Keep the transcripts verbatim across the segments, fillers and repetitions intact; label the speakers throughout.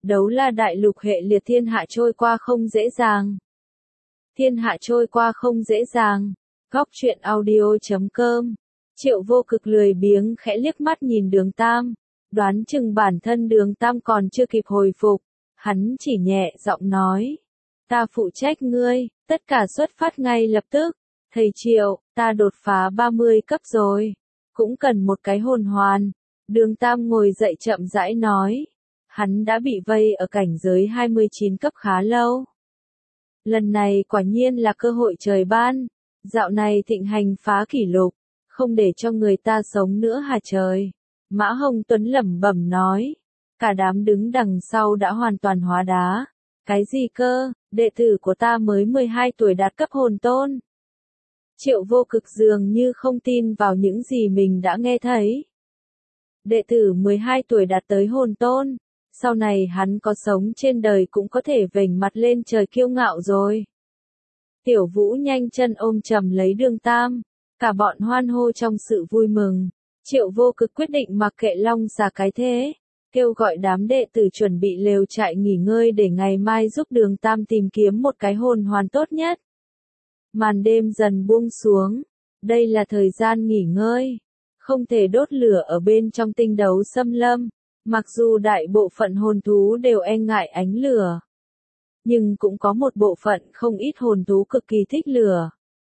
Speaker 1: Đấu La đại lục hệ liệt thiên hạ trôi qua không dễ dàng. Thiên hạ trôi qua không dễ dàng. Góc truyện audio chấm com. Triệu Vô Cực lười biếng khẽ liếc mắt nhìn Đường Tam, đoán chừng bản thân Đường Tam còn chưa kịp hồi phục, hắn chỉ nhẹ giọng nói: "Ta phụ trách ngươi, tất cả xuất phát ngay lập tức. Thầy Triệu, ta đột phá ba mươi cấp rồi, cũng cần một cái hồn hoàn." Đường Tam ngồi dậy chậm rãi nói, hắn đã bị vây ở cảnh giới hai mươi chín cấp khá lâu. Lần này quả nhiên là cơ hội trời ban, dạo này thịnh hành phá kỷ lục, không để cho người ta sống nữa hả trời. Mã Hồng Tuấn lẩm bẩm nói, cả đám đứng đằng sau đã hoàn toàn hóa đá. Cái gì cơ, đệ tử của ta mới mười hai tuổi đạt cấp hồn tôn. Triệu Vô Cực dường như không tin vào những gì mình đã nghe thấy. Đệ tử mười hai tuổi đạt tới hồn tôn, sau này hắn có sống trên đời cũng có thể vểnh mặt lên trời kiêu ngạo rồi. Tiểu Vũ nhanh chân ôm chầm lấy Đường Tam, cả bọn hoan hô trong sự vui mừng. Triệu Vô Cực quyết định mặc kệ Long Xà cái thế, kêu gọi đám đệ tử chuẩn bị lều trại nghỉ ngơi để ngày mai giúp Đường Tam tìm kiếm một cái hồn hoàn tốt nhất. Màn đêm dần buông xuống, đây là thời gian nghỉ ngơi, không thể đốt lửa ở bên trong tinh đấu xâm lâm, mặc dù đại bộ phận hồn thú đều e ngại ánh lửa, nhưng cũng có một bộ phận không ít hồn thú cực kỳ thích lửa.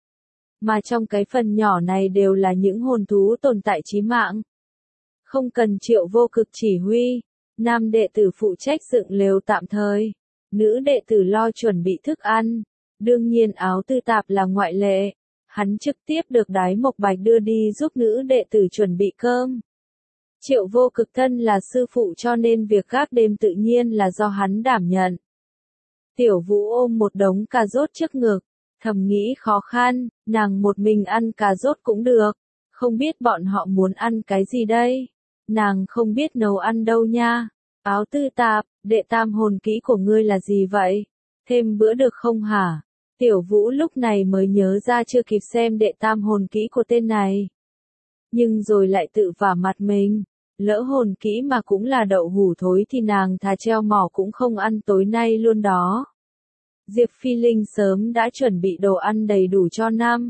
Speaker 1: Mà trong cái phần nhỏ này đều là những hồn thú tồn tại chí mạng. Không cần Triệu Vô Cực chỉ huy, nam đệ tử phụ trách dựng lều tạm thời, nữ đệ tử lo chuẩn bị thức ăn, đương nhiên Áo Tư Tạp là ngoại lệ, hắn trực tiếp được Đái Mộc Bạch đưa đi giúp nữ đệ tử chuẩn bị cơm. Triệu Vô Cực thân là sư phụ cho nên việc gác đêm tự nhiên là do hắn đảm nhận. Tiểu Vũ ôm một đống cà rốt trước ngực, thầm nghĩ khó khăn, nàng một mình ăn cà rốt cũng được, không biết bọn họ muốn ăn cái gì đây. Nàng không biết nấu ăn đâu nha. Áo Tư Tạp, đệ tam hồn kỹ của ngươi là gì vậy? Thêm bữa được không hả? Tiểu Vũ lúc này mới nhớ ra chưa kịp xem đệ tam hồn kỹ của tên này. Nhưng rồi lại tự vả mặt mình, lỡ hồn kỹ mà cũng là đậu hủ thối thì nàng thà treo mỏ cũng không ăn tối nay luôn đó. Diệp Phi Linh sớm đã chuẩn bị đồ ăn đầy đủ cho năm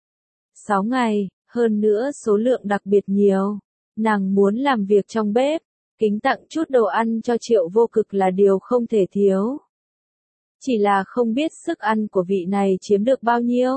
Speaker 1: sáu ngày, hơn nữa số lượng đặc biệt nhiều. Nàng muốn làm việc trong bếp, kính tặng chút đồ ăn cho Triệu Vô Cực là điều không thể thiếu. Chỉ là không biết sức ăn của vị này chiếm được bao nhiêu.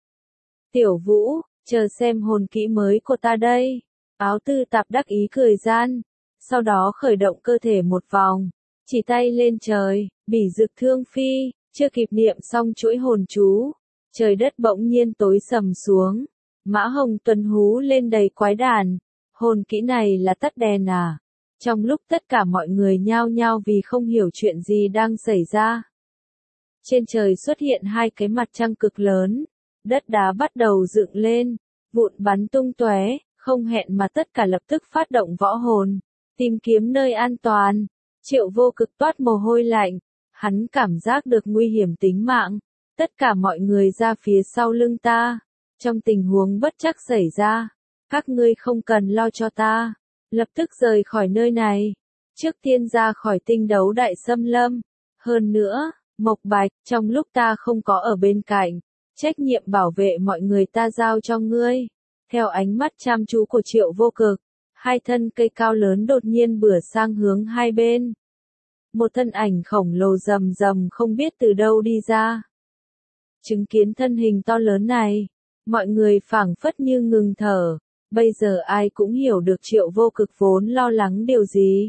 Speaker 1: Tiểu Vũ, chờ xem hồn kỹ mới của ta đây. Áo Tư Tạp đắc ý cười gian, sau đó khởi động cơ thể một vòng, chỉ tay lên trời, bỉ dực thương phi, chưa kịp niệm xong chuỗi hồn chú, trời đất bỗng nhiên tối sầm xuống. Mã Hồng Tuấn hú lên đầy quái đản, hồn kỹ này là tắt đèn à? Trong lúc tất cả mọi người nhao nhao vì không hiểu chuyện gì đang xảy ra. Trên trời xuất hiện hai cái mặt trăng cực lớn, đất đá bắt đầu dựng lên, vụn bắn tung tóe, không hẹn mà tất cả lập tức phát động võ hồn, tìm kiếm nơi an toàn. Triệu Vô Cực toát mồ hôi lạnh, hắn cảm giác được nguy hiểm tính mạng, tất cả mọi người ra phía sau lưng ta, trong tình huống bất trắc xảy ra, các ngươi không cần lo cho ta, lập tức rời khỏi nơi này, trước tiên ra khỏi tinh đấu đại xâm lâm. Hơn nữa, Mộc Bạch, trong lúc ta không có ở bên cạnh, trách nhiệm bảo vệ mọi người ta giao cho ngươi. Theo ánh mắt chăm chú của Triệu Vô Cực, hai thân cây cao lớn đột nhiên bửa sang hướng hai bên. Một thân ảnh khổng lồ rầm rầm không biết từ đâu đi ra. Chứng kiến thân hình to lớn này, mọi người phảng phất như ngừng thở, bây giờ ai cũng hiểu được Triệu Vô Cực vốn lo lắng điều gì.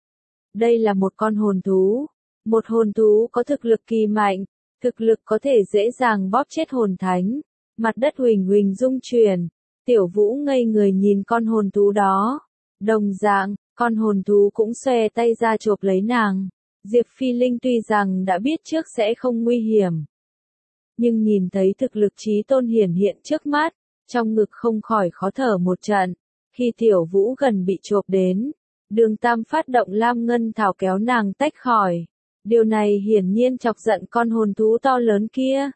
Speaker 1: Đây là một con hồn thú, một hồn thú có thực lực kỳ mạnh, thực lực có thể dễ dàng bóp chết hồn thánh, mặt đất huỳnh huỳnh rung chuyển. Tiểu Vũ ngây người nhìn con hồn thú đó, đồng dạng, con hồn thú cũng xòe tay ra chộp lấy nàng. Diệp Phi Linh tuy rằng đã biết trước sẽ không nguy hiểm, nhưng nhìn thấy thực lực chí tôn hiển hiện trước mắt, trong ngực không khỏi khó thở một trận. Khi Tiểu Vũ gần bị chộp đến, Đường Tam phát động Lam Ngân Thảo kéo nàng tách khỏi. Điều này hiển nhiên chọc giận con hồn thú to lớn kia.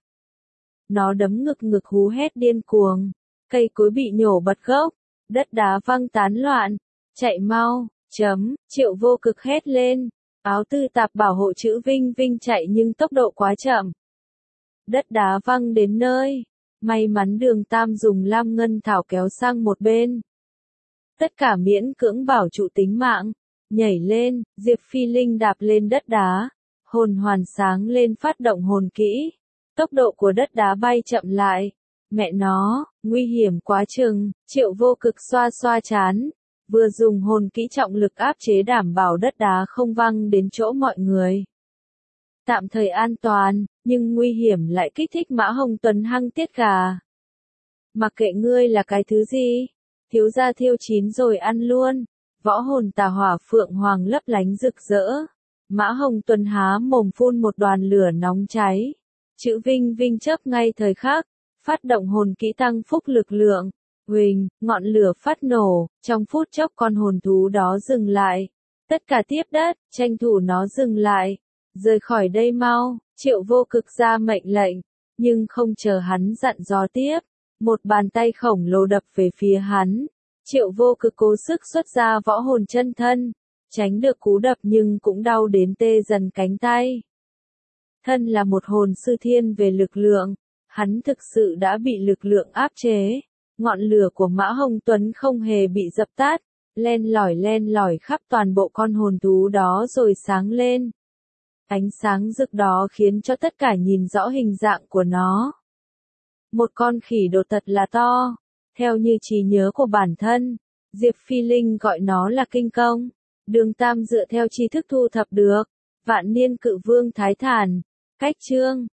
Speaker 1: Nó đấm ngực ngực hú hét điên cuồng, cây cối bị nhổ bật gốc, đất đá văng tán loạn, chạy mau, chấm, Triệu Vô Cực hét lên, Áo tư tạp bảo hộ chữ Vinh Vinh chạy nhưng tốc độ quá chậm. Đất đá văng đến nơi. May mắn Đường Tam dùng lam ngân thảo kéo sang một bên. Tất cả miễn cưỡng bảo trụ tính mạng. Nhảy lên, Diệp Phi Linh đạp lên đất đá. Hồn hoàn sáng lên phát động hồn kỹ. Tốc độ của đất đá bay chậm lại. Mẹ nó, nguy hiểm quá chừng, Triệu Vô Cực xoa xoa chán. Vừa dùng hồn kỹ trọng lực áp chế đảm bảo đất đá không văng đến chỗ mọi người. Tạm thời an toàn, nhưng nguy hiểm lại kích thích Mã Hồng Tuấn hăng tiết gà. Mặc kệ ngươi là cái thứ gì, thiếu gia thiêu chín rồi ăn luôn. Võ hồn tà hỏa phượng hoàng lấp lánh rực rỡ. Mã Hồng Tuấn há mồm phun một đoàn lửa nóng cháy. Chữ Vinh Vinh chớp ngay thời khắc, phát động hồn kỹ tăng phúc lực lượng. Huỳnh, ngọn lửa phát nổ, trong phút chốc con hồn thú đó dừng lại. Tất cả tiếp đất, tranh thủ nó dừng lại. Rời khỏi đây mau, Triệu Vô Cực ra mệnh lệnh, nhưng không chờ hắn dặn dò tiếp. Một bàn tay khổng lồ đập về phía hắn. Triệu Vô Cực cố sức xuất ra võ hồn chân thân, tránh được cú đập nhưng cũng đau đến tê dần cánh tay. Thân là một hồn sư thiên về lực lượng, hắn thực sự đã bị lực lượng áp chế. Ngọn lửa của Mã Hồng Tuấn không hề bị dập tắt, len lỏi len lỏi khắp toàn bộ con hồn thú đó rồi sáng lên. Ánh sáng rực đó khiến cho tất cả nhìn rõ hình dạng của nó. Một con khỉ đột thật là to, theo như trí nhớ của bản thân, Diệp Phi Linh gọi nó là kinh công. Đường Tam dựa theo tri thức thu thập được, vạn niên cự vương thái thản, cách chương,